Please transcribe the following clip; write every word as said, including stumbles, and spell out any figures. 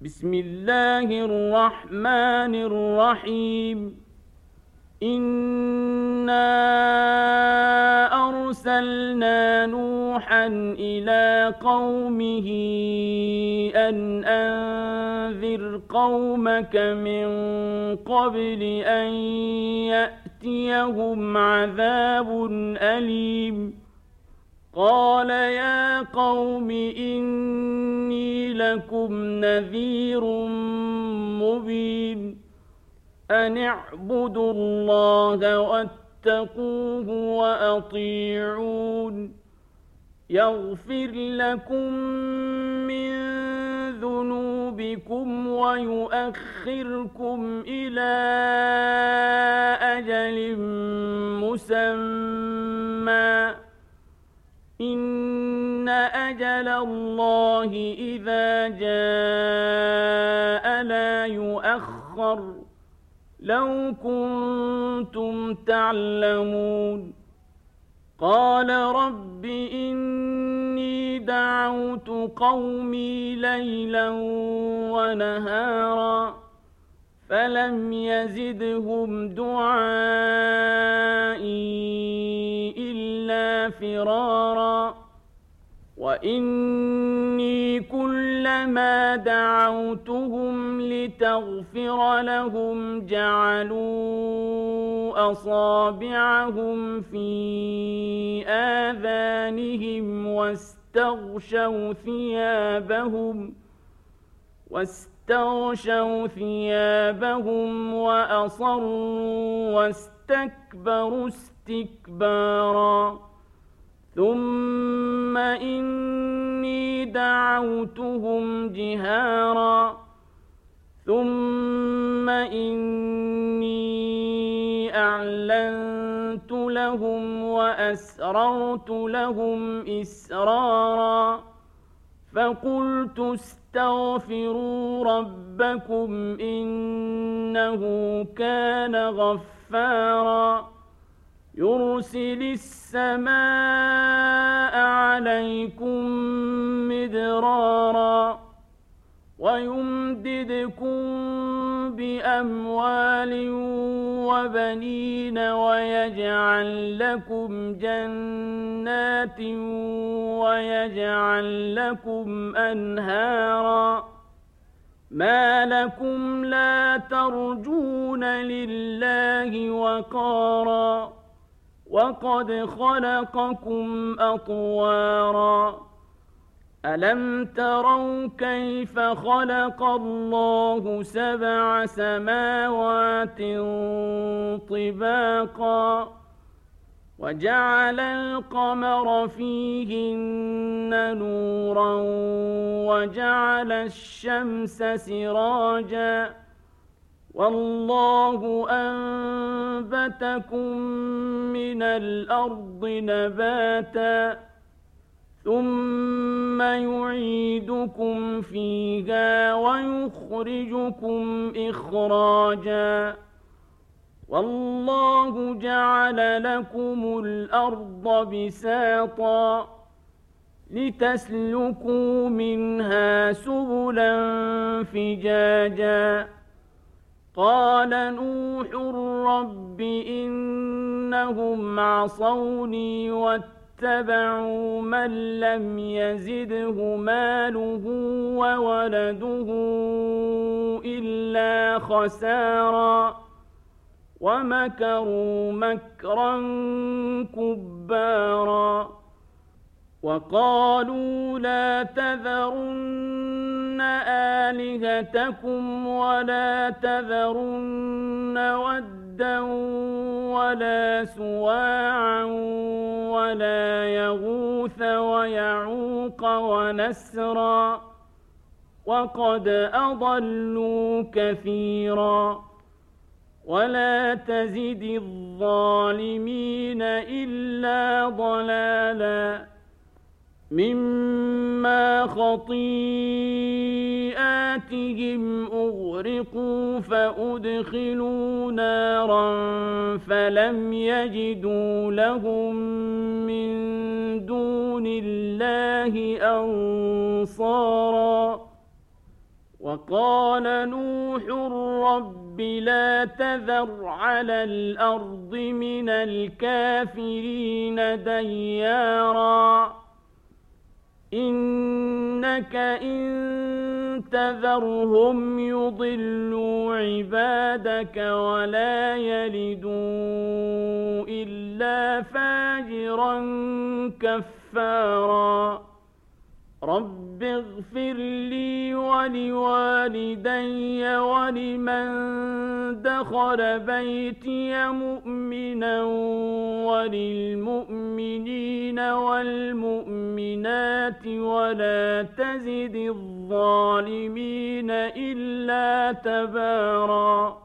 بسم الله الرحمن الرحيم إنا أرسلنا نوحا إلى قومه أن أنذر قومك من قبل أن يأتيهم عذاب أليم قال يا قوم إني لكم نذير مبين أن اعبدوا الله واتقوه وأطيعون يغفر لكم من ذنوبكم ويؤخركم إلى أجل مسمى إن أجل الله إذا جاء لا يؤخر لو كنتم تعلمون قال رب إني دعوت قومي ليلا ونهارا فلم يزدهم دعائي إلا فرارا وإني كلما دعوتهم لتغفر لهم جعلوا أصابعهم في آذانهم واستغشوا ثيابهم واستغشوا ثيابهم وأصروا واستكبروا استكبارا ثم إني دعوتهم جهارا ثم إني أعلنت لهم وأسررت لهم إسرارا فقلت استغفروا ربكم إنه كان غفارا يرسل السماء عليكم مدرارا ويمددكم بأموال وبنين ويجعل لكم جنات ويجعل لكم أنهارا ما لكم لا ترجون لله وقارا وقد خلقكم أطوارا ألم تروا كيف خلق الله سبع سماوات طباقا وجعل القمر فيهن نورا وجعل الشمس سراجا والله أنبتكم من الأرض نباتا ثم يعيدكم فيها ويخرجكم إخراجا والله جعل لكم الأرض بساطا لتسلكوا منها سبلا فجاجا قال نوح رب إنهم عصوني واتبعوا من لم يزده ماله وولده إلا خسارا ومكروا مكرا كبارا وقالوا لا تذرن آلهتكم ولا تذرن ودا ولا سواعا ولا يغوث ويعوق ونسرا وقد أضلوا كثيرا ولا تزد الظالمين إلا ضلالا مما خطيئاتهم أغرقوا فأدخلوا نارا فلم يجدوا لهم من دون الله أنصارا وقال نوح رب لا تذر على الأرض من الكافرين ديارا إنك إن تذرهم يضلوا عبادك ولا يلدوا إلا فاجرا كفارا رب اغفر لي ولوالدي ولمن دخل بيتي مؤمنا وللمؤمنين والمؤمنات ولا تزد الظالمين إلا تباراً